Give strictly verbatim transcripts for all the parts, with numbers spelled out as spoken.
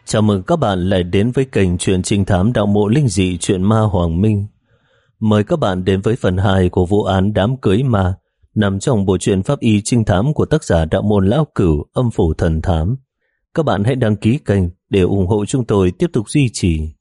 Chào mừng các bạn lại đến với kênh truyện trinh thám đạo mộ linh dị truyện ma Hoàng Minh. Mời các bạn đến với phần hai của vụ án đám cưới ma nằm trong bộ truyện pháp y trinh thám của tác giả đạo môn lão cửu âm phủ thần thám. Các bạn hãy đăng ký kênh để ủng hộ chúng tôi tiếp tục duy trì.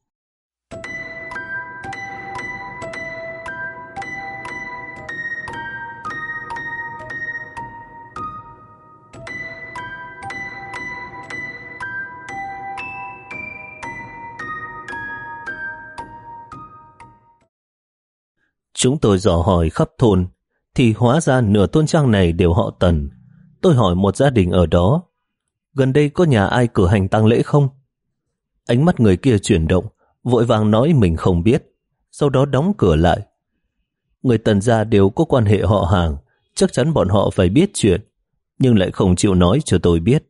Chúng tôi dò hỏi khắp thôn, thì hóa ra nửa thôn trang này đều họ Tần. Tôi hỏi một gia đình ở đó, gần đây có nhà ai cử hành tang lễ không? Ánh mắt người kia chuyển động, vội vàng nói mình không biết, sau đó đóng cửa lại. Người Tần gia đều có quan hệ họ hàng, chắc chắn bọn họ phải biết chuyện, nhưng lại không chịu nói cho tôi biết.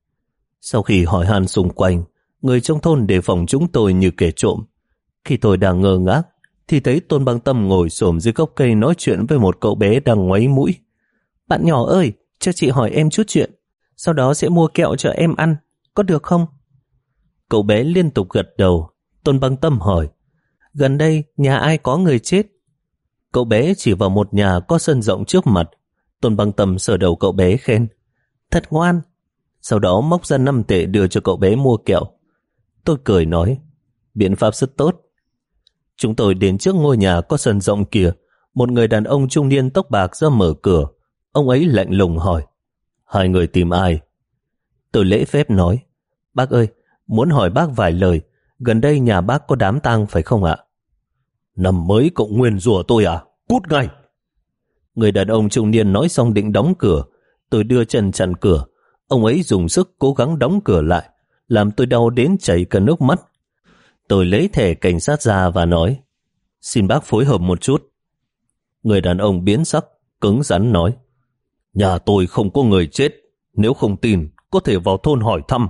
Sau khi hỏi han xung quanh, người trong thôn đề phòng chúng tôi như kẻ trộm. Khi tôi đang ngơ ngác, thì thấy Tôn Băng Tâm ngồi xổm dưới gốc cây nói chuyện với một cậu bé đang ngoáy mũi. Bạn nhỏ ơi, cho chị hỏi em chút chuyện, sau đó sẽ mua kẹo cho em ăn, có được không? Cậu bé liên tục gật đầu. Tôn Băng Tâm hỏi, gần đây nhà ai có người chết? Cậu bé chỉ vào một nhà có sân rộng trước mặt. Tôn Băng Tâm sờ đầu cậu bé khen, thật ngoan. Sau đó móc ra năm tệ đưa cho cậu bé mua kẹo. Tôi cười nói, biện pháp rất tốt. Chúng tôi đến trước ngôi nhà có sân rộng kia. Một người đàn ông trung niên tóc bạc ra mở cửa. Ông ấy lạnh lùng hỏi, hai người tìm ai? Tôi lễ phép nói, bác ơi, muốn hỏi bác vài lời. Gần đây nhà bác có đám tang phải không ạ? Năm mới cậu nguyền rủa tôi à? Cút ngay! Người đàn ông trung niên nói xong định đóng cửa. Tôi đưa chân chặn cửa. Ông ấy dùng sức cố gắng đóng cửa lại, làm tôi đau đến chảy cả nước mắt. Tôi lấy thẻ cảnh sát ra và nói, xin bác phối hợp một chút. Người đàn ông biến sắc, cứng rắn nói, nhà tôi không có người chết, nếu không tin có thể vào thôn hỏi thăm.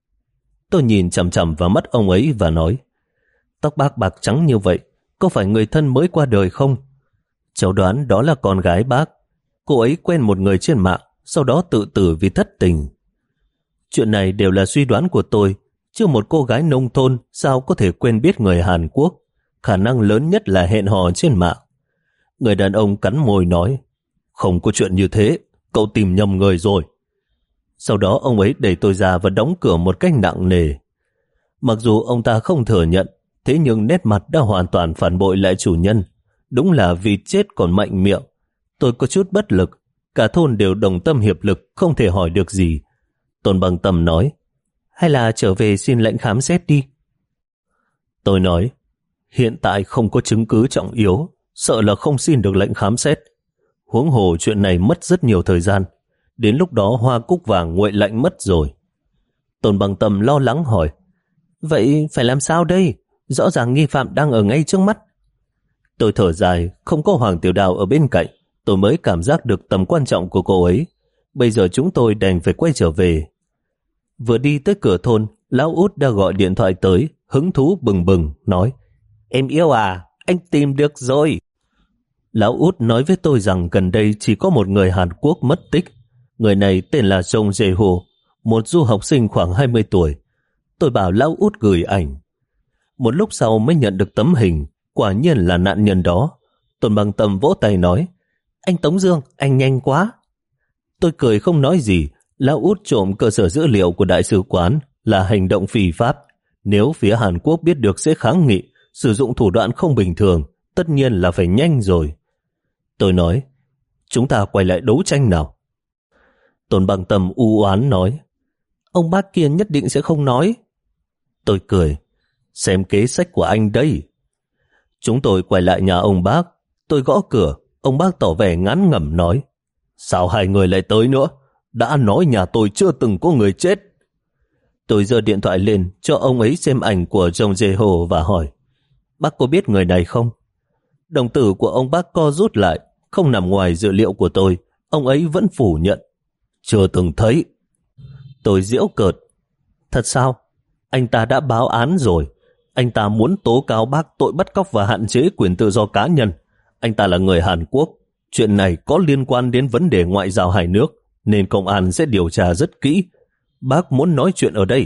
Tôi nhìn chằm chằm vào mắt ông ấy và nói, tóc bác bạc trắng như vậy, có phải người thân mới qua đời không? Cháu đoán đó là con gái bác. Cô ấy quen một người trên mạng, sau đó tự tử vì thất tình. Chuyện này đều là suy đoán của tôi, chứ một cô gái nông thôn sao có thể quen biết người Hàn Quốc, khả năng lớn nhất là hẹn hò trên mạng. Người đàn ông cắn môi nói, không có chuyện như thế, cậu tìm nhầm người rồi. Sau đó ông ấy đẩy tôi ra và đóng cửa một cách nặng nề. Mặc dù ông ta không thừa nhận, thế nhưng nét mặt đã hoàn toàn phản bội lại chủ nhân. Đúng là vì chết còn mạnh miệng. Tôi có chút bất lực, cả thôn đều đồng tâm hiệp lực, không thể hỏi được gì. Tôn Băng Tâm nói, hay là trở về xin lệnh khám xét đi. Tôi nói, hiện tại không có chứng cứ trọng yếu, sợ là không xin được lệnh khám xét. Huống hồ chuyện này mất rất nhiều thời gian, đến lúc đó hoa cúc vàng nguội lạnh mất rồi. Tôn Băng Tâm lo lắng hỏi, vậy phải làm sao đây? Rõ ràng nghi phạm đang ở ngay trước mắt. Tôi thở dài, không có Hoàng Tiểu Đào ở bên cạnh, tôi mới cảm giác được tầm quan trọng của cô ấy. Bây giờ chúng tôi đành phải quay trở về. Vừa đi tới cửa thôn, Lão Út đã gọi điện thoại tới, hứng thú bừng bừng, nói, em yêu à, anh tìm được rồi. Lão Út nói với tôi rằng gần đây chỉ có một người Hàn Quốc mất tích. Người này tên là Jong Jae-ho, một du học sinh khoảng hai mươi tuổi. Tôi bảo Lão Út gửi ảnh. Một lúc sau mới nhận được tấm hình, quả nhiên là nạn nhân đó. Tôn Băng Tâm vỗ tay nói, anh Tống Dương, anh nhanh quá. Tôi cười không nói gì. Lão Út trộm cơ sở dữ liệu của đại sứ quán là hành động phi pháp. Nếu phía Hàn Quốc biết được sẽ kháng nghị, sử dụng thủ đoạn không bình thường, tất nhiên là phải nhanh rồi. Tôi nói, chúng ta quay lại đấu tranh nào. Tôn Băng Tâm u oán nói, ông bác kia nhất định sẽ không nói. Tôi cười, xem kế sách của anh đây. Chúng tôi quay lại nhà ông bác. Tôi gõ cửa, ông bác tỏ vẻ ngán ngẩm nói, sao hai người lại tới nữa? Đã nói nhà tôi chưa từng có người chết. Tôi giơ điện thoại lên cho ông ấy xem ảnh của Jong Jae-ho và hỏi, bác có biết người này không? Đồng tử của ông bác co rút lại, không nằm ngoài dự liệu của tôi. Ông ấy vẫn phủ nhận, chưa từng thấy. Tôi giễu cợt, thật sao? Anh ta đã báo án rồi. Anh ta muốn tố cáo bác tội bắt cóc và hạn chế quyền tự do cá nhân. Anh ta là người Hàn Quốc. Chuyện này có liên quan đến vấn đề ngoại giao hai nước, nên công an sẽ điều tra rất kỹ. Bác muốn nói chuyện ở đây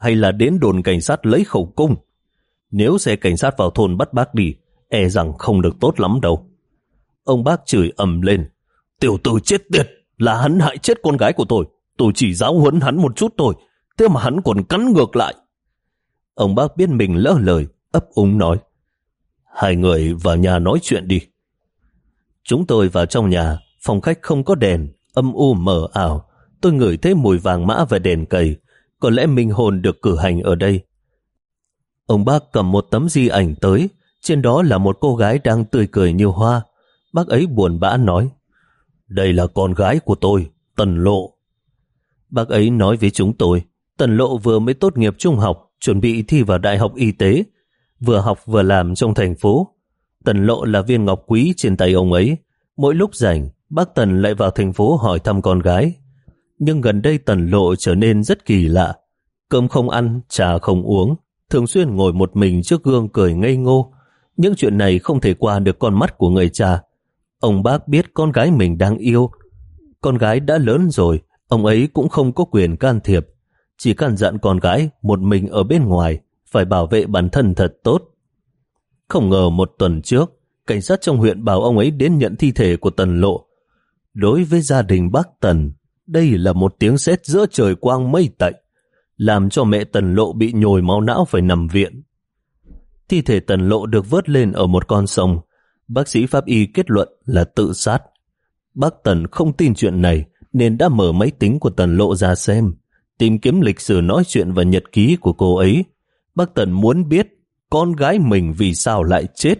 hay là đến đồn cảnh sát lấy khẩu cung? Nếu xe cảnh sát vào thôn bắt bác đi, e rằng không được tốt lắm đâu. Ông bác chửi ầm lên. Tiểu tử chết tiệt, là hắn hại chết con gái của tôi. Tôi chỉ giáo huấn hắn một chút thôi, thế mà hắn còn cắn ngược lại. Ông bác biết mình lỡ lời, ấp úng nói. Hai người vào nhà nói chuyện đi. Chúng tôi vào trong nhà, phòng khách không có đèn, âm u mờ ảo. Tôi ngửi thấy mùi vàng mã và đèn cầy. Có lẽ minh hồn được cử hành ở đây. Ông bác cầm một tấm di ảnh tới, trên đó là một cô gái đang tươi cười như hoa. Bác ấy buồn bã nói, đây là con gái của tôi, Tần Lộ. Bác ấy nói với chúng tôi, Tần Lộ vừa mới tốt nghiệp trung học, chuẩn bị thi vào đại học y tế, vừa học vừa làm trong thành phố. Tần Lộ là viên ngọc quý trên tay ông ấy. Mỗi lúc rảnh, bác Tần lại vào thành phố hỏi thăm con gái. Nhưng gần đây Tần Lộ trở nên rất kỳ lạ. Cơm không ăn, trà không uống, thường xuyên ngồi một mình trước gương cười ngây ngô. Những chuyện này không thể qua được con mắt của người cha. Ông bác biết con gái mình đang yêu. Con gái đã lớn rồi, ông ấy cũng không có quyền can thiệp. Chỉ căn dặn con gái một mình ở bên ngoài, phải bảo vệ bản thân thật tốt. Không ngờ một tuần trước, cảnh sát trong huyện bảo ông ấy đến nhận thi thể của Tần Lộ. Đối với gia đình bác Tần, đây là một tiếng sét giữa trời quang mây tạnh, làm cho mẹ Tần Lộ bị nhồi máu não phải nằm viện. Thi thể Tần Lộ được vớt lên ở một con sông. Bác sĩ pháp y kết luận là tự sát. Bác Tần không tin chuyện này nên đã mở máy tính của Tần Lộ ra xem, tìm kiếm lịch sử nói chuyện và nhật ký của cô ấy. Bác Tần muốn biết con gái mình vì sao lại chết.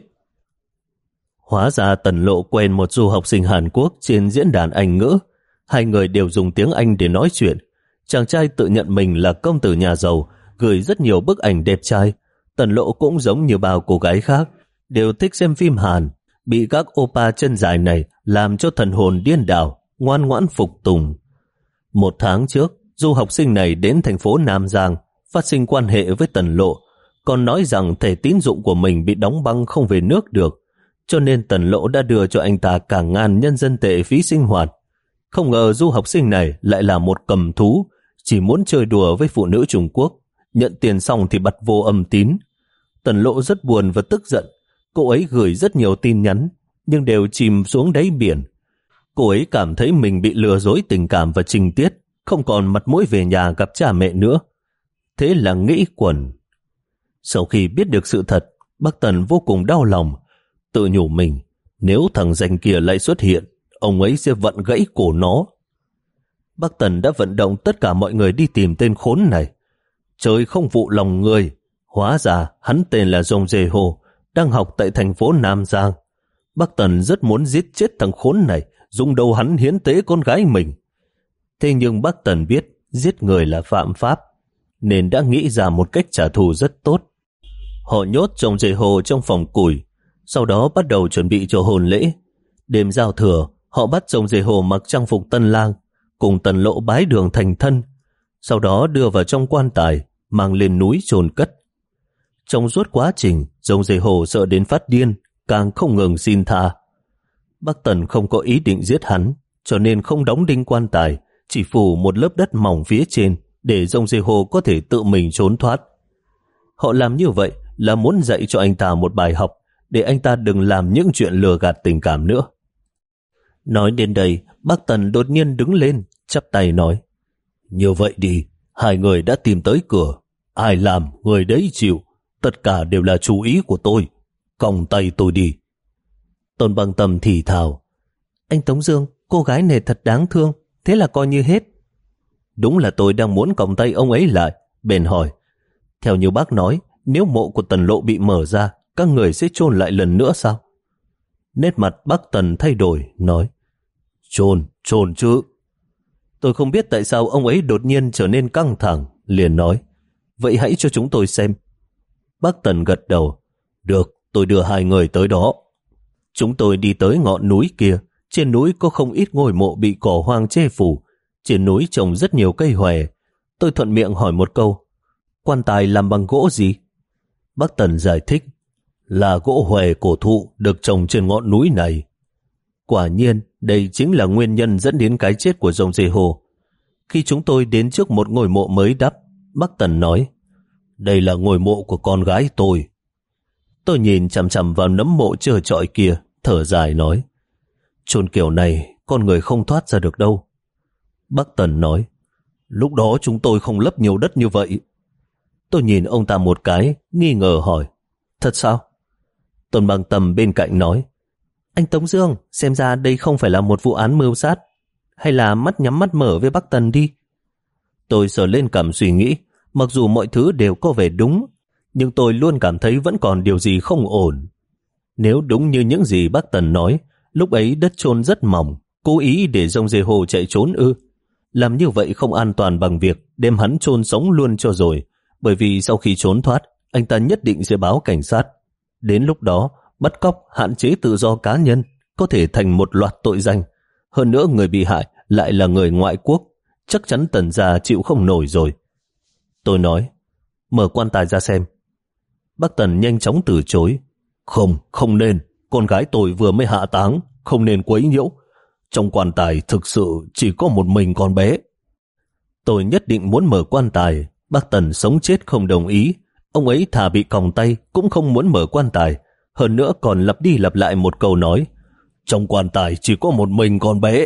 Hóa ra Tần Lộ quen một du học sinh Hàn Quốc trên diễn đàn Anh ngữ. Hai người đều dùng tiếng Anh để nói chuyện. Chàng trai tự nhận mình là công tử nhà giàu, gửi rất nhiều bức ảnh đẹp trai. Tần Lộ cũng giống như bao cô gái khác, đều thích xem phim Hàn, bị các oppa chân dài này làm cho thần hồn điên đảo, ngoan ngoãn phục tùng. Một tháng trước, du học sinh này đến thành phố Nam Giang, phát sinh quan hệ với Tần Lộ, còn nói rằng thẻ tín dụng của mình bị đóng băng không về nước được, cho nên Tần Lộ đã đưa cho anh ta cả ngàn nhân dân tệ phí sinh hoạt. Không ngờ du học sinh này lại là một cầm thú, chỉ muốn chơi đùa với phụ nữ Trung Quốc, nhận tiền xong thì bật vô âm tín. Tần Lộ rất buồn và tức giận. Cô ấy gửi rất nhiều tin nhắn, nhưng đều chìm xuống đáy biển. Cô ấy cảm thấy mình bị lừa dối tình cảm và情tiết, không còn mặt mũi về nhà gặp cha mẹ nữa. Thế là nghĩ quẩn. Sau khi biết được sự thật, bác Tần vô cùng đau lòng, tự nhủ mình, nếu thằng danh kia lại xuất hiện, ông ấy sẽ vặn gãy cổ nó. Bác Tần đã vận động tất cả mọi người đi tìm tên khốn này. Trời không phụ lòng người, hóa ra hắn tên là Jong Jae-ho, đang học tại thành phố Nam Giang. Bác Tần rất muốn giết chết thằng khốn này, dùng đầu hắn hiến tế con gái mình. Thế nhưng bác Tần biết giết người là phạm pháp, nên đã nghĩ ra một cách trả thù rất tốt. Họ nhốt Jong Jae-ho trong phòng củi, sau đó bắt đầu chuẩn bị cho hôn lễ. Đêm giao thừa, họ bắt Jong Jae-ho mặc trang phục tân lang, cùng Tần Lộ bái đường thành thân, sau đó đưa vào trong quan tài, mang lên núi chôn cất. Trong suốt quá trình, Jong Jae-ho sợ đến phát điên, càng không ngừng xin tha. Bác Tần không có ý định giết hắn, cho nên không đóng đinh quan tài, chỉ phủ một lớp đất mỏng phía trên để Jong Jae-ho có thể tự mình trốn thoát. Họ làm như vậy là muốn dạy cho anh ta một bài học, để anh ta đừng làm những chuyện lừa gạt tình cảm nữa. Nói đến đây, bác Tần đột nhiên đứng lên, chắp tay nói, như vậy đi, hai người đã tìm tới cửa, ai làm người đấy chịu, tất cả đều là chú ý của tôi, còng tay tôi đi. Tôn Băng Tâm thì thào, anh Tống Dương, cô gái này thật đáng thương, thế là coi như hết. Đúng là tôi đang muốn còng tay ông ấy lại. Bèn hỏi, theo như bác nói, nếu mộ của Tần Lộ bị mở ra, các người sẽ chôn lại lần nữa sao? Nét mặt bác Tần thay đổi, nói, chôn, chôn chứ. Tôi không biết tại sao ông ấy đột nhiên trở nên căng thẳng, liền nói, vậy hãy cho chúng tôi xem. Bác Tần gật đầu, được, tôi đưa hai người tới đó. Chúng tôi đi tới ngọn núi kia. Trên núi có không ít ngôi mộ bị cỏ hoang che phủ. Trên núi trồng rất nhiều cây hòe. Tôi thuận miệng hỏi một câu, quan tài làm bằng gỗ gì? Bác Tần giải thích, là gỗ hòe cổ thụ được trồng trên ngọn núi này. Quả nhiên, đây chính là nguyên nhân dẫn đến cái chết của Jong Jae-ho. Khi chúng tôi đến trước một ngôi mộ mới đắp, Bác Tần nói, đây là ngôi mộ của con gái tôi. Tôi nhìn chằm chằm vào nấm mộ trơ trọi kia, thở dài nói, chôn kiểu này con người không thoát ra được đâu. Bác Tần nói, lúc đó chúng tôi không lấp nhiều đất như vậy. Tôi nhìn ông ta một cái, nghi ngờ hỏi, thật sao? Tôn Bằng Tâm bên cạnh nói, anh Tống Dương, xem ra đây không phải là một vụ án mưu sát, hay là mắt nhắm mắt mở với bác Tần đi. Tôi sờ lên cằm suy nghĩ, mặc dù mọi thứ đều có vẻ đúng, nhưng tôi luôn cảm thấy vẫn còn điều gì không ổn. Nếu đúng như những gì bác Tần nói, lúc ấy đất chôn rất mỏng, cố ý để rồng dê hồ chạy trốn ư? Làm như vậy không an toàn bằng việc đem hắn chôn sống luôn cho rồi, bởi vì sau khi trốn thoát, anh ta nhất định sẽ báo cảnh sát. Đến lúc đó, bắt cóc, hạn chế tự do cá nhân có thể thành một loạt tội danh. Hơn nữa người bị hại lại là người ngoại quốc, chắc chắn Tần gia chịu không nổi rồi. Tôi nói, mở quan tài ra xem. Bác Tần nhanh chóng từ chối. Không, không nên, con gái tôi vừa mới hạ táng, không nên quấy nhiễu. Trong quan tài thực sự chỉ có một mình con bé. Tôi nhất định muốn mở quan tài, bác Tần sống chết không đồng ý. Ông ấy thà bị còng tay cũng không muốn mở quan tài, hơn nữa còn lặp đi lặp lại một câu nói, trong quan tài chỉ có một mình con bé.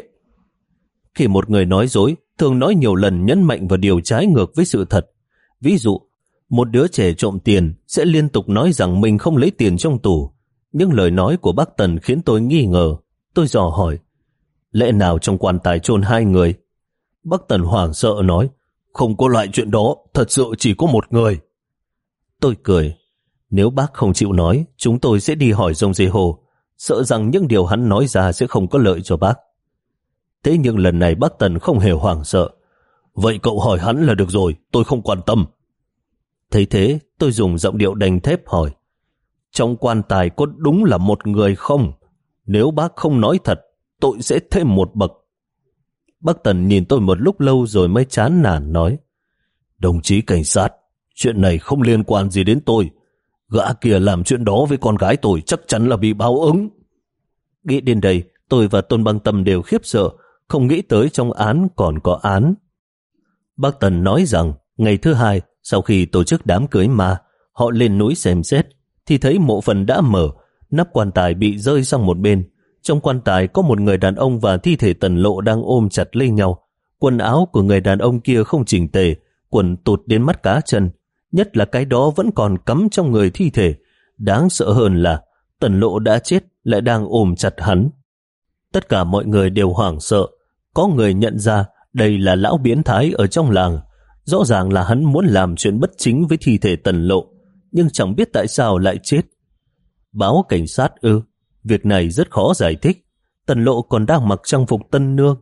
Khi một người nói dối, thường nói nhiều lần nhấn mạnh vào điều trái ngược với sự thật. Ví dụ, một đứa trẻ trộm tiền sẽ liên tục nói rằng mình không lấy tiền trong tủ. Nhưng lời nói của bác Tần khiến tôi nghi ngờ. Tôi dò hỏi, lẽ nào trong quan tài chôn hai người? Bác Tần hoảng sợ nói, không có loại chuyện đó, thật sự chỉ có một người. Tôi cười, nếu bác không chịu nói, chúng tôi sẽ đi hỏi rồng dê hồ, sợ rằng những điều hắn nói ra sẽ không có lợi cho bác. Thế nhưng lần này bác Tần không hề hoảng sợ. Vậy cậu hỏi hắn là được rồi, tôi không quan tâm. Thấy thế, tôi dùng giọng điệu đanh thép hỏi, trong quan tài có đúng là một người không? Nếu bác không nói thật, tôi sẽ thêm một bậc. Bác Tần nhìn tôi một lúc lâu rồi mới chán nản nói, đồng chí cảnh sát, chuyện này không liên quan gì đến tôi. Gã kia làm chuyện đó với con gái tôi chắc chắn là bị báo ứng. Nghĩ đến đây, tôi và Tôn Băng Tâm đều khiếp sợ, không nghĩ tới trong án còn có án. Bác Tần nói rằng, ngày thứ hai, sau khi tổ chức đám cưới ma, họ lên núi xem xét, thì thấy mộ phần đã mở, nắp quan tài bị rơi sang một bên. Trong quan tài có một người đàn ông và thi thể Tần Lộ đang ôm chặt lấy nhau. Quần áo của người đàn ông kia không chỉnh tề, quần tụt đến mắt cá chân. Nhất là cái đó vẫn còn cắm trong người thi thể. Đáng sợ hơn là Tần Lộ đã chết lại đang ôm chặt hắn. Tất cả mọi người đều hoảng sợ. Có người nhận ra đây là lão biến thái ở trong làng. Rõ ràng là hắn muốn làm chuyện bất chính với thi thể Tần Lộ, nhưng chẳng biết tại sao lại chết. Báo cảnh sát ư? Việc này rất khó giải thích. Tần Lộ còn đang mặc trang phục tân nương.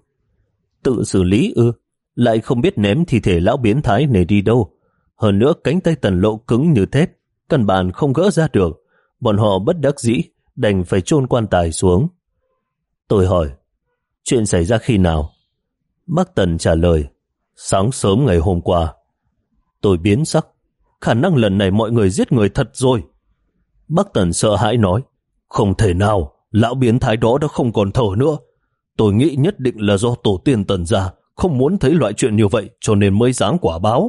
Tự xử lý ư? Lại không biết ném thi thể lão biến thái này đi đâu. Hơn nữa cánh tay Tần Lộ cứng như thép, căn bản không gỡ ra được. Bọn họ bất đắc dĩ, đành phải chôn quan tài xuống. Tôi hỏi, chuyện xảy ra khi nào? Bác Tần trả lời, sáng sớm ngày hôm qua. Tôi biến sắc, khả năng lần này mọi người giết người thật rồi. Bác Tần sợ hãi nói, không thể nào, lão biến thái đó đã không còn thở nữa. Tôi nghĩ nhất định là do tổ tiên Tần gia không muốn thấy loại chuyện như vậy cho nên mới giáng quả báo.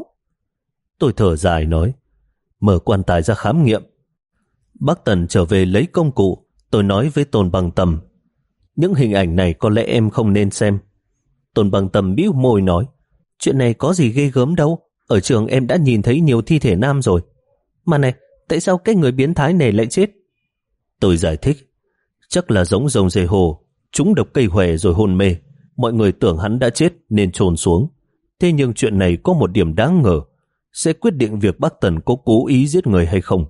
Tôi thở dài nói, mở quan tài ra khám nghiệm. Bác Tần trở về lấy công cụ. Tôi nói với Tôn Bằng Tâm, những hình ảnh này có lẽ em không nên xem. Tôn Bằng Tâm bĩu môi nói, chuyện này có gì ghê gớm đâu, ở trường em đã nhìn thấy nhiều thi thể nam rồi. Mà này, tại sao cái người biến thái này lại chết? Tôi giải thích, chắc là giống rồng dê hồ, trúng độc cây hòe rồi hôn mê. Mọi người tưởng hắn đã chết nên chôn xuống. Thế nhưng chuyện này có một điểm đáng ngờ, sẽ quyết định việc bác Tần có cố ý giết người hay không.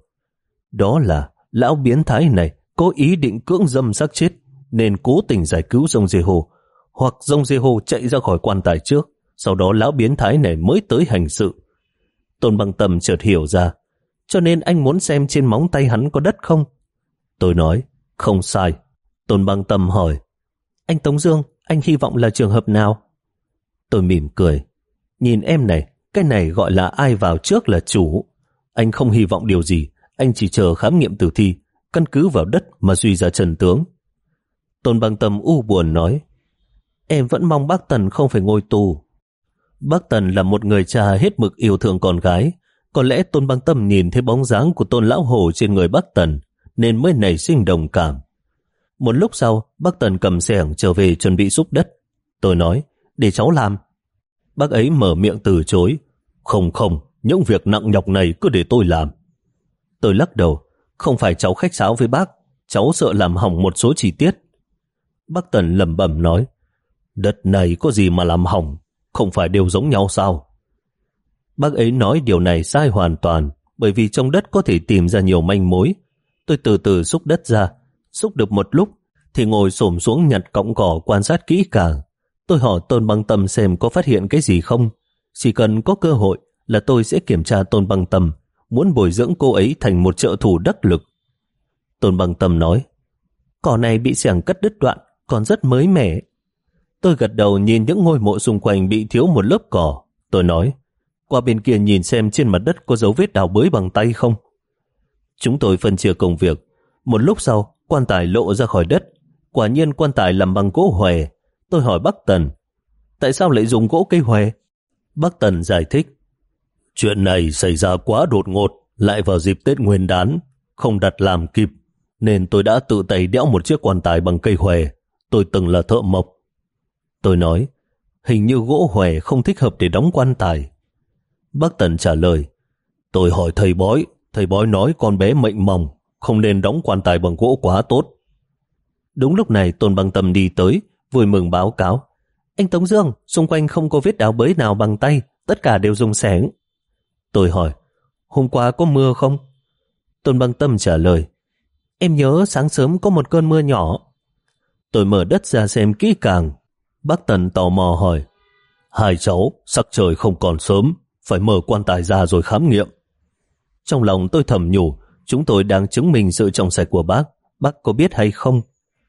Đó là lão biến thái này có ý định cưỡng dâm xác chết nên cố tình giải cứu rồng dê hồ, hoặc rồng dê hồ chạy ra khỏi quan tài trước, sau đó lão biến thái này mới tới hành sự. Tôn Bằng Tâm chợt hiểu ra, cho nên anh muốn xem trên móng tay hắn có đất không? Tôi nói, không sai. Tôn Bằng Tâm hỏi, anh Tống Dương, anh hy vọng là trường hợp nào? Tôi mỉm cười, nhìn em này, cái này gọi là ai vào trước là chủ. Anh không hy vọng điều gì, anh chỉ chờ khám nghiệm tử thi, căn cứ vào đất mà suy ra chân tướng. Tôn Bằng Tâm u buồn nói, em vẫn mong bác Tần không phải ngồi tù. Bác Tần là một người cha hết mực yêu thương con gái. Có lẽ Tôn Băng Tâm nhìn thấy bóng dáng của Tôn Lão Hồ trên người bác Tần nên mới nảy sinh đồng cảm. Một lúc sau, bác Tần cầm xẻng trở về chuẩn bị xúc đất. Tôi nói, để cháu làm. Bác ấy mở miệng từ chối. Không không, những việc nặng nhọc này cứ để tôi làm. Tôi lắc đầu, không phải cháu khách sáo với bác, cháu sợ làm hỏng một số chi tiết. Bác Tần lẩm bẩm nói, đất này có gì mà làm hỏng, không phải đều giống nhau sao? Bác ấy nói điều này sai hoàn toàn, bởi vì trong đất có thể tìm ra nhiều manh mối. Tôi từ từ xúc đất ra, xúc được một lúc thì ngồi xổm xuống nhặt cọng cỏ quan sát kỹ càng. Tôi hỏi Tôn Băng Tâm xem có phát hiện cái gì không. Chỉ cần có cơ hội là tôi sẽ kiểm tra Tôn Băng Tâm, muốn bồi dưỡng cô ấy thành một trợ thủ đắc lực. Tôn Băng Tâm nói, cỏ này bị xẻng cắt đứt đoạn, còn rất mới mẻ. Tôi gật đầu nhìn những ngôi mộ xung quanh bị thiếu một lớp cỏ. Tôi nói, qua bên kia nhìn xem trên mặt đất có dấu vết đào bới bằng tay không. Chúng tôi phân chia công việc. Một lúc sau, quan tài lộ ra khỏi đất. Quả nhiên quan tài làm bằng gỗ hòe. Tôi hỏi bác Tần, tại sao lại dùng gỗ cây hòe? Bác Tần giải thích, chuyện này xảy ra quá đột ngột, lại vào dịp Tết Nguyên Đán, không đặt làm kịp, nên tôi đã tự tay đẽo một chiếc quan tài bằng cây hòe. Tôi từng là thợ mộc. Tôi nói, hình như gỗ hòe không thích hợp để đóng quan tài. Bác Tần trả lời, tôi hỏi thầy bói, thầy bói nói con bé mệnh mỏng, không nên đóng quan tài bằng gỗ quá tốt. Đúng lúc này Tôn Băng Tâm đi tới, vui mừng báo cáo, anh Tống Dương, xung quanh không có vết đào bới nào bằng tay, tất cả đều dùng xẻng. Tôi hỏi, hôm qua có mưa không? Tôn Băng Tâm trả lời, em nhớ sáng sớm có một cơn mưa nhỏ. Tôi mở đất ra xem kỹ càng. Bác Tần tò mò hỏi, hai cháu, sắc trời không còn sớm, phải mở quan tài ra rồi khám nghiệm. Trong lòng tôi thầm nhủ, chúng tôi đang chứng minh sự trong sạch của bác, bác có biết hay không?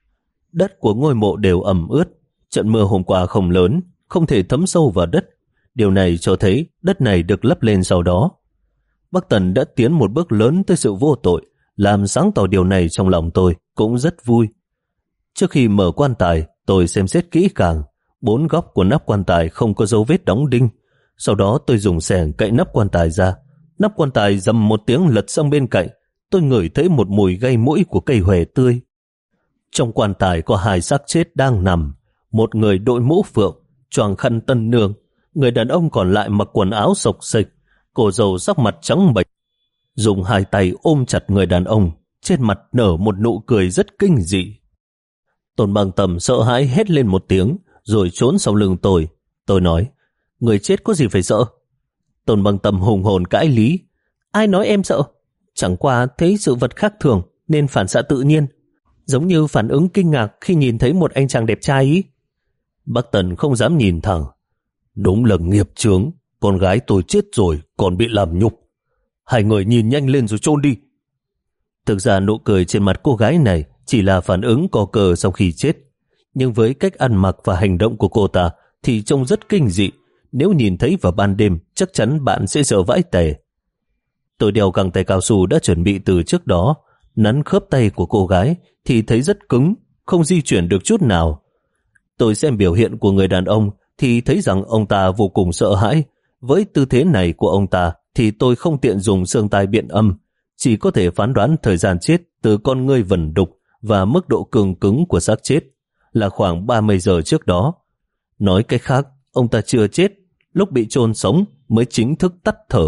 Đất của ngôi mộ đều ẩm ướt, trận mưa hôm qua không lớn, không thể thấm sâu vào đất. Điều này cho thấy đất này được lấp lên sau đó. Bác Tần đã tiến một bước lớn tới sự vô tội, làm sáng tỏ điều này trong lòng tôi cũng rất vui. Trước khi mở quan tài, tôi xem xét kỹ càng, bốn góc của nắp quan tài không có dấu vết đóng đinh. Sau đó tôi dùng xẻng cậy nắp quan tài ra. Nắp quan tài rầm một tiếng lật sang bên cạnh. Tôi ngửi thấy một mùi gây mũi của cây hòe tươi. Trong quan tài có hai xác chết đang nằm. Một người đội mũ phượng, choàng khăn tân nương. Người đàn ông còn lại mặc quần áo xộc xệch, cô dâu sắc mặt trắng bệch, dùng hai tay ôm chặt người đàn ông, trên mặt nở một nụ cười rất kinh dị. Tôn Băng Tâm sợ hãi hét lên một tiếng, rồi trốn sau lưng tôi. Tôi nói, người chết có gì phải sợ? Tôn Băng Tâm hùng hồn cãi lý, ai nói em sợ? Chẳng qua thấy sự vật khác thường nên phản xạ tự nhiên, giống như phản ứng kinh ngạc khi nhìn thấy một anh chàng đẹp trai ý. Bác Tần không dám nhìn thẳng, đúng là nghiệp chướng, con gái tôi chết rồi còn bị làm nhục. Hai người nhìn nhanh lên rồi chôn đi. Thực ra nụ cười trên mặt cô gái này chỉ là phản ứng co cờ sau khi chết, nhưng với cách ăn mặc và hành động của cô ta thì trông rất kinh dị. Nếu nhìn thấy vào ban đêm, chắc chắn bạn sẽ sợ vãi tè. Tôi đeo găng tay cao su đã chuẩn bị từ trước đó, nắn khớp tay của cô gái thì thấy rất cứng, không di chuyển được chút nào. Tôi xem biểu hiện của người đàn ông thì thấy rằng ông ta vô cùng sợ hãi. Với tư thế này của ông ta thì tôi không tiện dùng xương tai biện âm, chỉ có thể phán đoán thời gian chết từ con ngươi vẩn đục và mức độ cường cứng của xác chết là khoảng ba mươi giờ trước đó. Nói cách khác, ông ta chưa chết, lúc bị chôn sống mới chính thức tắt thở.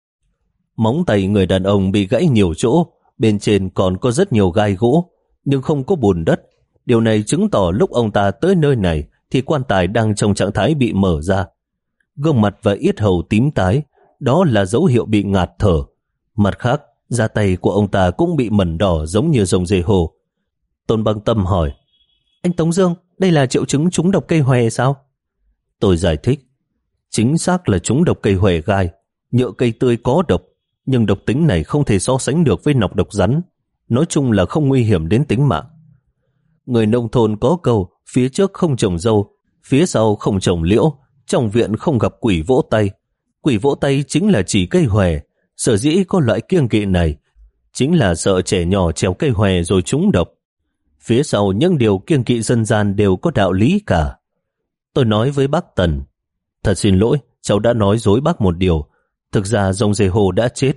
Móng tay người đàn ông bị gãy nhiều chỗ, bên trên còn có rất nhiều gai gỗ, nhưng không có bùn đất. Điều này chứng tỏ lúc ông ta tới nơi này thì quan tài đang trong trạng thái bị mở ra. Gương mặt và yết hầu tím tái, đó là dấu hiệu bị ngạt thở. Mặt khác, da tay của ông ta cũng bị mẩn đỏ giống như rồng dê hồ. Tôn Băng Tâm hỏi, anh Tống Dương, đây là triệu chứng trúng độc cây hòe sao? Tôi giải thích, chính xác là trúng độc cây hòe gai. Nhựa cây tươi có độc, nhưng độc tính này không thể so sánh được với nọc độc rắn. Nói chung là không nguy hiểm đến tính mạng. Người nông thôn có câu, phía trước không trồng dâu, phía sau không trồng liễu, trong viện không gặp quỷ vỗ tay. Quỷ vỗ tay chính là chỉ cây hòe. Sở dĩ có loại kiêng kỵ này chính là sợ trẻ nhỏ trèo cây hòe rồi trúng độc. Phía sau những điều kiêng kỵ dân gian đều có đạo lý cả. Tôi nói với bác Tần, thật xin lỗi, cháu đã nói dối bác một điều. Thực ra Rồng Dê Hồ đã chết.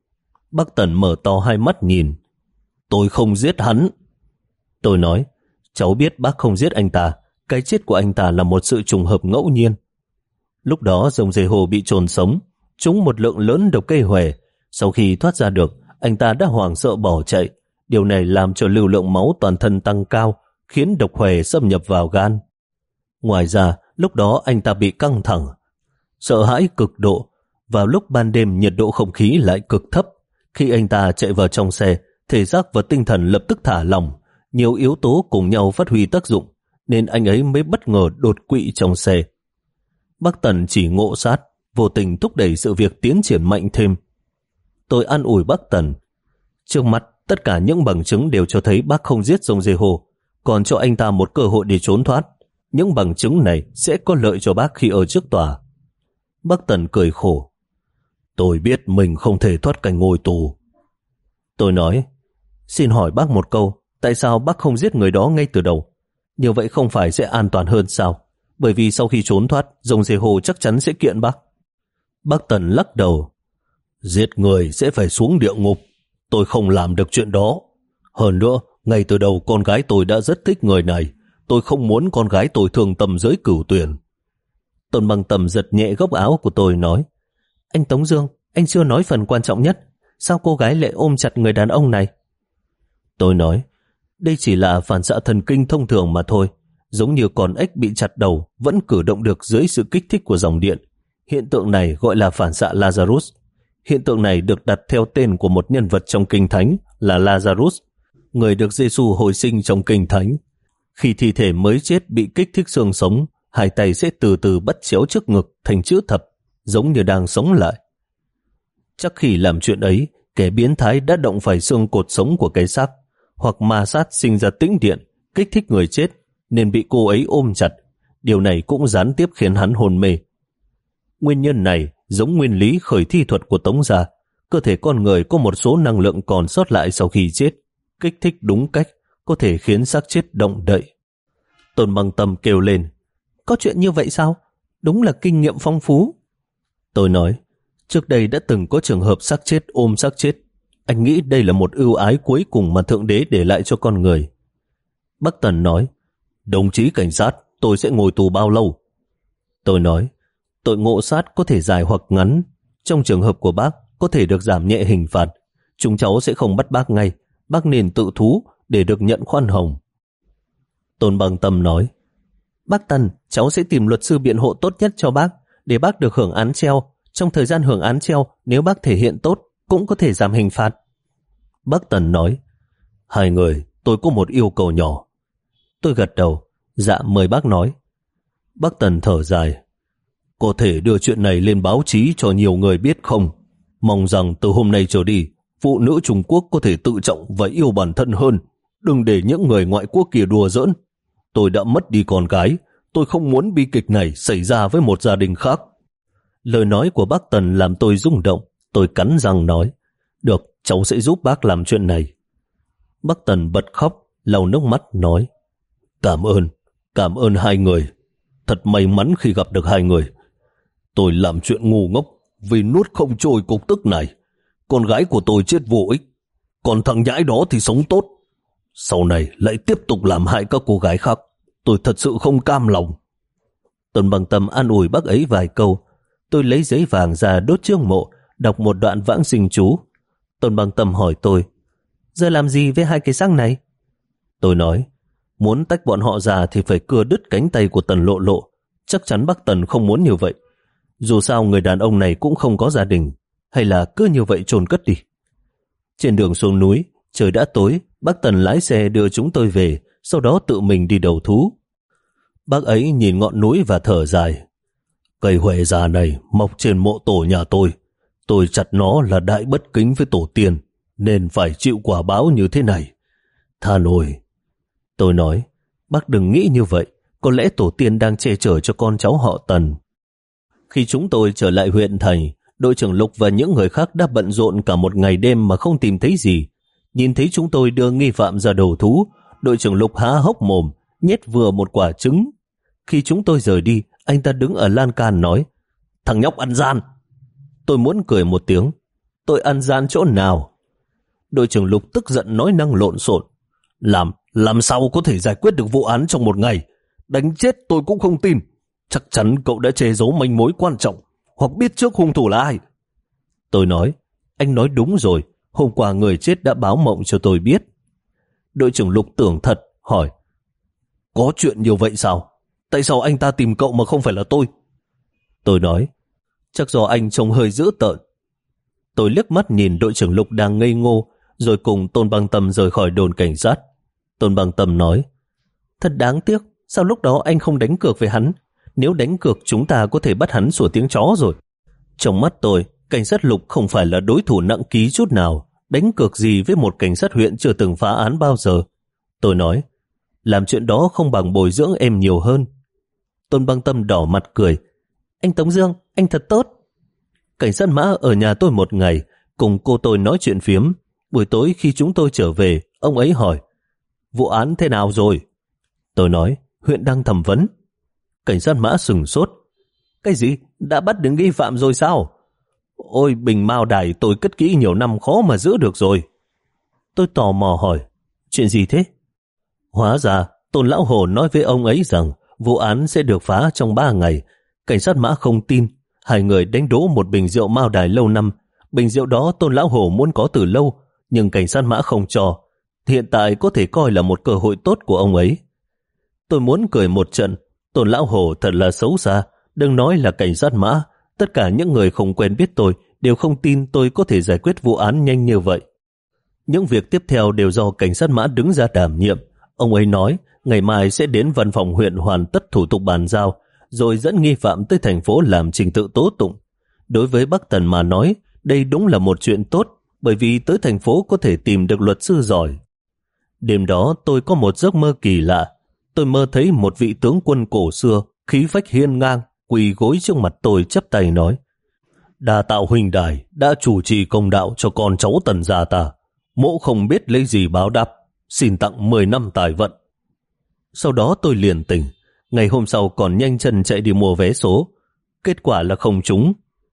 Bác Tần mở to hai mắt nhìn. Tôi không giết hắn. Tôi nói, cháu biết bác không giết anh ta. Cái chết của anh ta là một sự trùng hợp ngẫu nhiên. Lúc đó Rồng Dê Hồ bị chôn sống, trúng một lượng lớn độc cây hòe. Sau khi thoát ra được, anh ta đã hoảng sợ bỏ chạy. Điều này làm cho lưu lượng máu toàn thân tăng cao, khiến độc hòe xâm nhập vào gan. Ngoài ra, lúc đó anh ta bị căng thẳng, sợ hãi cực độ. Vào lúc ban đêm nhiệt độ không khí lại cực thấp. Khi anh ta chạy vào trong xe, thể xác và tinh thần lập tức thả lỏng. Nhiều yếu tố cùng nhau phát huy tác dụng, nên anh ấy mới bất ngờ đột quỵ trong xe. Bác Tần chỉ ngộ sát, vô tình thúc đẩy sự việc tiến triển mạnh thêm. Tôi an ủi bác Tần. Trước mắt, tất cả những bằng chứng đều cho thấy bác không giết Rồng Dê Hồ, còn cho anh ta một cơ hội để trốn thoát. Những bằng chứng này sẽ có lợi cho bác khi ở trước tòa. Bác Tần cười khổ. Tôi biết mình không thể thoát cảnh ngồi tù. Tôi nói, xin hỏi bác một câu, tại sao bác không giết người đó ngay từ đầu? Như vậy không phải sẽ an toàn hơn sao? Bởi vì sau khi trốn thoát, Rồng Dê Hồ chắc chắn sẽ kiện bác. Bác Tần lắc đầu. Giết người sẽ phải xuống địa ngục. Tôi không làm được chuyện đó. Hơn nữa, ngay từ đầu con gái tôi đã rất thích người này. Tôi không muốn con gái tôi thương tâm giới cửu tuyển. Tôn Băng Tầm giật nhẹ góc áo của tôi nói, anh Tống Dương, anh chưa nói phần quan trọng nhất. Sao cô gái lại ôm chặt người đàn ông này? Tôi nói, đây chỉ là phản xạ thần kinh thông thường mà thôi. Giống như con ếch bị chặt đầu vẫn cử động được dưới sự kích thích của dòng điện. Hiện tượng này gọi là phản xạ Lazarus. Hiện tượng này được đặt theo tên của một nhân vật trong Kinh Thánh là Lazarus, người được Giêsu hồi sinh trong Kinh Thánh. Khi thi thể mới chết bị kích thích xương sống, hai tay sẽ từ từ bắt chéo trước ngực thành chữ thập, giống như đang sống lại. Chắc khi làm chuyện ấy, kẻ biến thái đã động phải xương cột sống của cái xác, hoặc ma sát sinh ra tĩnh điện, kích thích người chết, nên bị cô ấy ôm chặt. Điều này cũng gián tiếp khiến hắn hôn mê. Nguyên nhân này giống nguyên lý khởi thi thuật của Tống gia. Cơ thể con người có một số năng lượng còn sót lại sau khi chết. Kích thích đúng cách có thể khiến xác chết động đậy. Tôn Băng Tâm kêu lên, có chuyện như vậy sao? Đúng là kinh nghiệm phong phú. Tôi nói, trước đây đã từng có trường hợp xác chết ôm xác chết. Anh nghĩ đây là một ưu ái cuối cùng mà Thượng Đế để lại cho con người. Bác Tần nói, đồng chí cảnh sát, tôi sẽ ngồi tù bao lâu? Tôi nói, tội ngộ sát có thể dài hoặc ngắn. Trong trường hợp của bác có thể được giảm nhẹ hình phạt. Chúng cháu sẽ không bắt bác ngay. Bác nên tự thú để được nhận khoan hồng. Tôn Băng Tâm nói, bác Tần, cháu sẽ tìm luật sư biện hộ tốt nhất cho bác, để bác được hưởng án treo. Trong thời gian hưởng án treo, nếu bác thể hiện tốt, cũng có thể giảm hình phạt. Bác Tần nói, hai người, tôi có một yêu cầu nhỏ. Tôi gật đầu, dạ mời bác nói. Bác Tần thở dài, có thể đưa chuyện này lên báo chí cho nhiều người biết không? Mong rằng từ hôm nay trở đi, phụ nữ Trung Quốc có thể tự trọng và yêu bản thân hơn. Đừng để những người ngoại quốc kia đùa giỡn. Tôi đã mất đi con gái. Tôi không muốn bi kịch này xảy ra với một gia đình khác. Lời nói của bác Tần làm tôi rung động. Tôi cắn răng nói, được, cháu sẽ giúp bác làm chuyện này. Bác Tần bật khóc, lau nước mắt nói, cảm ơn, cảm ơn hai người. Thật may mắn khi gặp được hai người. Tôi làm chuyện ngu ngốc vì nuốt không trôi cục tức này. Con gái của tôi chết vô ích, còn thằng nhãi đó thì sống tốt. Sau này lại tiếp tục làm hại các cô gái khác. Tôi thật sự không cam lòng. Tôn Băng Tâm an ủi bác ấy vài câu. Tôi lấy giấy vàng ra đốt trước mộ, đọc một đoạn vãng sinh chú. Tôn Băng Tâm hỏi tôi, giờ làm gì với hai cái xác này? Tôi nói, muốn tách bọn họ ra thì phải cưa đứt cánh tay của Tần Lộ Lộ. Chắc chắn bác Tần không muốn như vậy. Dù sao người đàn ông này cũng không có gia đình. Hay là cứ như vậy chôn cất đi. Trên đường xuống núi, trời đã tối. Bác Tần lái xe đưa chúng tôi về, sau đó tự mình đi đầu thú. Bác ấy nhìn ngọn núi và thở dài. Cây huệ già này mọc trên mộ tổ nhà tôi. Tôi chặt nó là đại bất kính với tổ tiên, nên phải chịu quả báo như thế này. Tha nồi. Tôi nói, bác đừng nghĩ như vậy. Có lẽ tổ tiên đang che chở cho con cháu họ Tần. Khi chúng tôi trở lại huyện thành, đội trưởng Lục và những người khác đã bận rộn cả một ngày đêm mà không tìm thấy gì. Nhìn thấy chúng tôi đưa nghi phạm ra đầu thú, đội trưởng Lục há hốc mồm, nhét vừa một quả trứng. Khi chúng tôi rời đi, anh ta đứng ở lan can nói, Thằng nhóc ăn gian. Tôi muốn cười một tiếng. Tôi ăn gian chỗ nào? Đội trưởng Lục tức giận nói năng lộn xộn. Làm, làm sao có thể giải quyết được vụ án trong một ngày? Đánh chết tôi cũng không tin. Chắc chắn cậu đã che giấu manh mối quan trọng, hoặc biết trước hung thủ là ai. Tôi nói, anh nói đúng rồi, hôm qua người chết đã báo mộng cho tôi biết. Đội trưởng Lục tưởng thật, hỏi, có chuyện nhiều vậy sao? Tại sao anh ta tìm cậu mà không phải là tôi? Tôi nói, chắc do anh trông hơi dữ tợn. Tôi liếc mắt nhìn đội trưởng Lục đang ngây ngô, rồi cùng Tôn Băng Tâm rời khỏi đồn cảnh sát. Tôn Băng Tâm nói, thật đáng tiếc, sao lúc đó anh không đánh cược với hắn? Nếu đánh cược chúng ta có thể bắt hắn sủa tiếng chó rồi. Trong mắt tôi, cảnh sát Lục không phải là đối thủ nặng ký chút nào. Đánh cược gì với một cảnh sát huyện chưa từng phá án bao giờ? Tôi nói, làm chuyện đó không bằng bồi dưỡng em nhiều hơn. Tôn Băng Tâm đỏ mặt cười, anh Tống Dương, anh thật tốt. Cảnh sát Mã ở nhà tôi một ngày, cùng cô tôi nói chuyện phiếm. Buổi tối khi chúng tôi trở về, ông ấy hỏi, vụ án thế nào rồi? Tôi nói, huyện đang thẩm vấn. Cảnh sát Mã sừng sốt. Cái gì? Đã bắt được nghi phạm rồi sao? Ôi, bình mao đài tôi cất kỹ nhiều năm khó mà giữ được rồi. Tôi tò mò hỏi, chuyện gì thế? Hóa ra, Tôn Lão Hồ nói với ông ấy rằng vụ án sẽ được phá trong ba ngày. Cảnh sát Mã không tin. Hai người đánh đố một bình rượu mao đài lâu năm. Bình rượu đó Tôn Lão Hồ muốn có từ lâu, nhưng cảnh sát Mã không cho. Hiện tại có thể coi là một cơ hội tốt của ông ấy. Tôi muốn cười một trận. Tôn Lão Hồ thật là xấu xa. Đừng nói là cảnh sát Mã, tất cả những người không quen biết tôi đều không tin tôi có thể giải quyết vụ án nhanh như vậy. Những việc tiếp theo đều do cảnh sát Mã đứng ra đảm nhiệm. Ông ấy nói ngày mai sẽ đến văn phòng huyện hoàn tất thủ tục bàn giao, rồi dẫn nghi phạm tới thành phố làm trình tự tố tụng. Đối với Bắc Tần mà nói, đây đúng là một chuyện tốt, bởi vì tới thành phố có thể tìm được luật sư giỏi. Đêm đó tôi có một giấc mơ kỳ lạ. Tôi mơ thấy một vị tướng quân cổ xưa, khí phách hiên ngang, quỳ gối trước mặt tôi chắp tay nói, đa tạo huynh đài đã chủ trì công đạo cho con cháu Tần gia ta. Mỗ không biết lấy gì báo đáp, xin tặng mười năm tài vận. Sau đó tôi liền tỉnh. Ngày hôm sau còn nhanh chân chạy đi mua vé số. Kết quả là không trúng.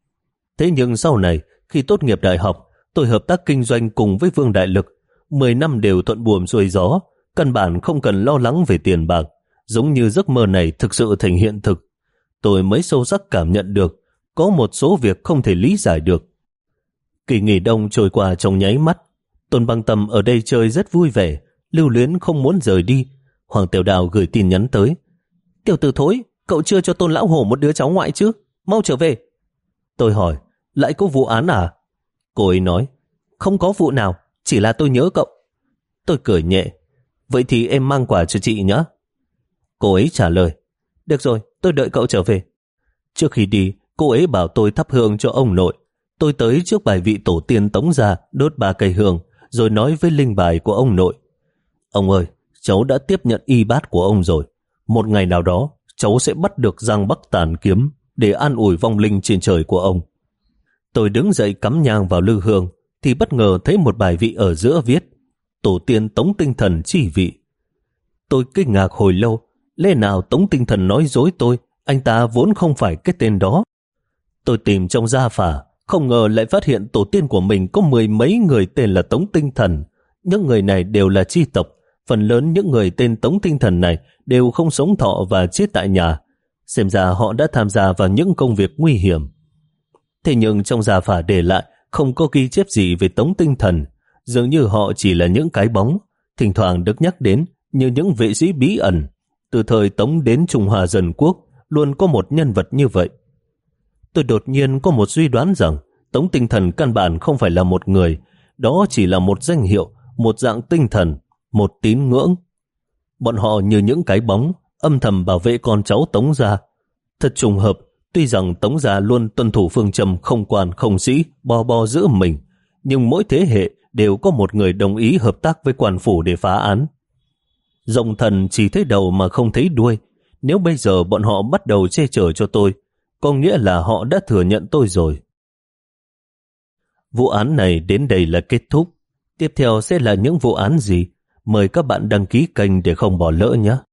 Thế nhưng sau này, khi tốt nghiệp đại học, tôi hợp tác kinh doanh cùng với Vương Đại Lực. mười năm đều thuận buồm xuôi gió, căn bản không cần lo lắng về tiền bạc. Giống như giấc mơ này thực sự thành hiện thực. Tôi mới sâu sắc cảm nhận được có một số việc không thể lý giải được. Kỳ nghỉ đông trôi qua trong nháy mắt. Tôn Băng Tâm ở đây chơi rất vui vẻ, lưu luyến không muốn rời đi. Hoàng Tiểu Đào gửi tin nhắn tới, tiểu tử thối, cậu chưa cho Tôn Lão Hổ một đứa cháu ngoại chứ? Mau trở về. Tôi hỏi, lại có vụ án à? Cô ấy nói, không có vụ nào, chỉ là tôi nhớ cậu. Tôi cười nhẹ, vậy thì em mang quà cho chị nhé. Cô ấy trả lời, được rồi, tôi đợi cậu trở về. Trước khi đi, cô ấy bảo tôi thắp hương cho ông nội. Tôi tới trước bài vị tổ tiên Tống gia, đốt ba cây hương, rồi nói với linh bài của ông nội. Ông ơi, cháu đã tiếp nhận y bát của ông rồi. Một ngày nào đó, cháu sẽ bắt được Giang Bắc Tàn Kiếm để an ủi vong linh trên trời của ông. Tôi đứng dậy cắm nhang vào lư hương, thì bất ngờ thấy một bài vị ở giữa viết, tổ tiên Tống Tinh Thần chỉ vị. Tôi kinh ngạc hồi lâu, lẽ nào Tống Tinh Thần nói dối tôi, anh ta vốn không phải cái tên đó. Tôi tìm trong gia phả, không ngờ lại phát hiện tổ tiên của mình có mười mấy người tên là Tống Tinh Thần. Những người này đều là chi tộc. Phần lớn những người tên Tống Tinh Thần này đều không sống thọ và chết tại nhà. Xem ra họ đã tham gia vào những công việc nguy hiểm. Thế nhưng trong gia phả để lại không có ghi chép gì về Tống Tinh Thần. Dường như họ chỉ là những cái bóng, thỉnh thoảng được nhắc đến như những vệ sĩ bí ẩn. Từ thời Tống đến Trung Hoa Dân Quốc luôn có một nhân vật như vậy. Tôi đột nhiên có một suy đoán rằng Tống Tinh Thần căn bản không phải là một người, đó chỉ là một danh hiệu, một dạng tinh thần, một tín ngưỡng. Bọn họ như những cái bóng, âm thầm bảo vệ con cháu Tống gia. Thật trùng hợp, tuy rằng Tống gia luôn tuân thủ phương châm không quan không sĩ, bo bo giữ mình, nhưng mỗi thế hệ đều có một người đồng ý hợp tác với quan phủ để phá án. Rộng thần chỉ thấy đầu mà không thấy đuôi. Nếu bây giờ bọn họ bắt đầu che chở cho tôi, có nghĩa là họ đã thừa nhận tôi rồi. Vụ án này đến đây là kết thúc. Tiếp theo sẽ là những vụ án gì? Mời các bạn đăng ký kênh để không bỏ lỡ nhé.